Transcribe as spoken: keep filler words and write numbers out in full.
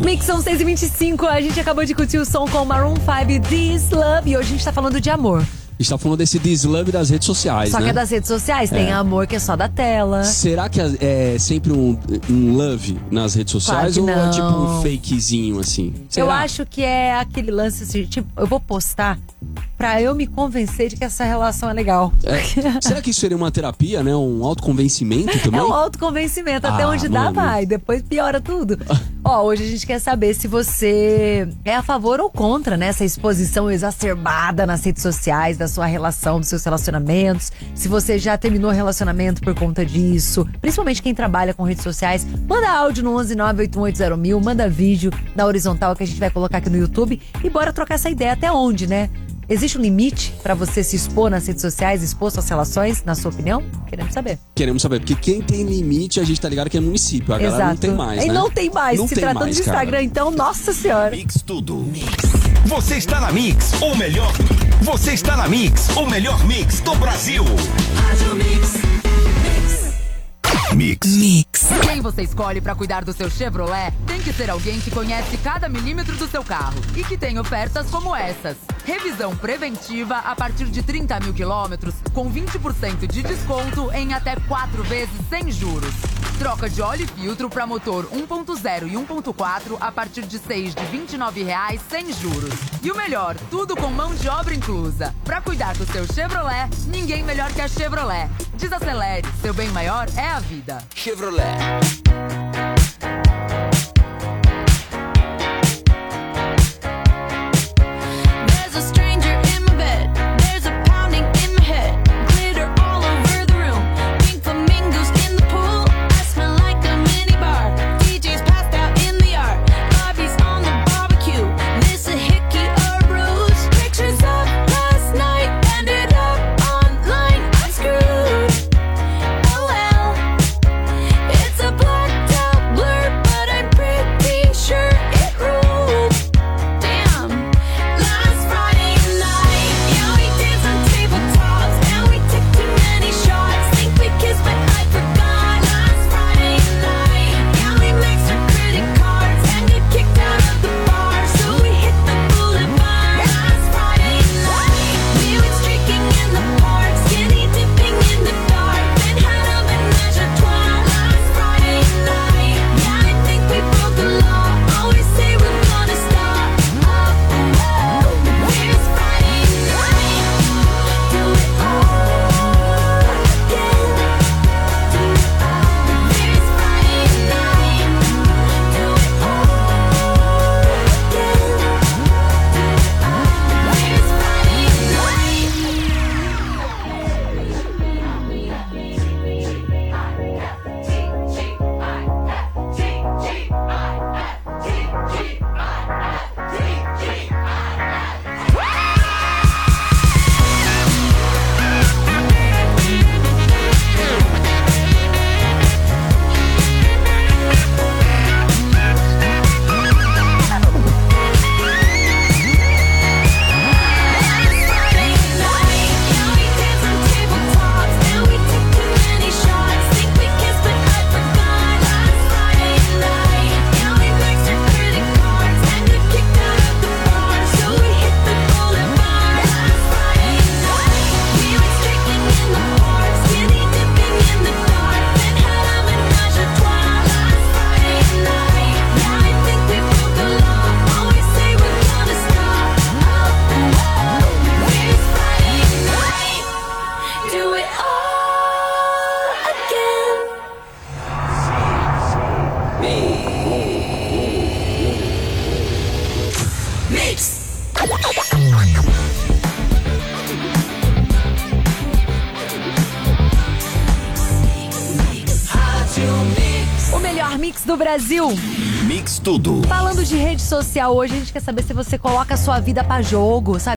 Mix são seis e vinte e cinco, a gente acabou de curtir o som com Maroon cinco, This Love, e hoje a gente tá falando de amor. A gente tá falando desse deslove das redes sociais, Só né? que é das redes sociais, tem É. amor que é só da tela. Será que é sempre um, um love nas redes sociais Claro que ou é não. tipo um fakezinho assim? Será? Eu acho que é aquele lance assim, tipo, eu vou postar pra eu me convencer de que essa relação é legal. É. Será que isso seria uma terapia, né? Um autoconvencimento também? É um autoconvencimento, até Ah, onde dá mano. vai, depois piora tudo. Ó, hoje a gente quer saber se você é a favor ou contra, né, essa exposição exacerbada nas redes sociais, da sua relação, dos seus relacionamentos. Se você já terminou relacionamento por conta disso, principalmente quem trabalha com redes sociais, manda áudio no onze nove oito um oito zero mil, manda vídeo na horizontal que a gente vai colocar aqui no YouTube e bora trocar essa ideia até onde, né? Existe um limite pra você se expor nas redes sociais, expor suas relações, na sua opinião? Queremos saber. Queremos saber, porque quem tem limite, a gente tá ligado que é município. A galera Exato. não tem mais, E né? não tem mais. Não Se tem tratando mais, de Instagram, cara. então, nossa senhora. Mix tudo. Você está na Mix, ou melhor, você está na Mix, o melhor mix do Brasil. Mix. Mix. Quem você escolhe pra cuidar do seu Chevrolet tem que ser alguém que conhece cada milímetro do seu carro e que tem ofertas como essas. Revisão preventiva a partir de trinta mil quilômetros com vinte por cento de desconto em até quatro vezes sem juros. Troca de óleo e filtro para motor um ponto zero e um ponto quatro a partir de seis de vinte e nove reais sem juros. E o melhor, tudo com mão de obra inclusa. Pra cuidar do seu Chevrolet, ninguém melhor que a Chevrolet. Desacelere, seu bem maior é a vida. Chevrolet. There's a stranger in my bed. There's a pounding in my head. Glitter all over the room. Pink flamingos in the pool. I smell like a mini bar. D J's passed out in the yard. Bobby's on the barbecue. This a hickey or a bruise. Pictures of last night ended up online. I'm screwed. Oh well. It's a blacked out blur, but I'm pretty sure it ruled. Damn. Last Friday night, yeah, we danced on tabletops, and we took too many shots. Think we kissed, but I forgot. Last Friday night, yeah, we maxed our credit cards and got kicked out of the bar, so we hit the boulevard. Last Friday night, we went streaking in the park, skinny dipping in the dark, then had a menage a trois. Last Friday night, yeah, I think we broke the law. Always say we're gonna stop. Oh, oh, where's Friday night? Do it all again. Do it all. Where's Friday night? Do it all again. Do it all. Where's Do it all again. Mix. O melhor mix do Brasil. Mix tudo. Falando de rede social, hoje a gente quer saber se você coloca a sua vida pra jogo, sabe?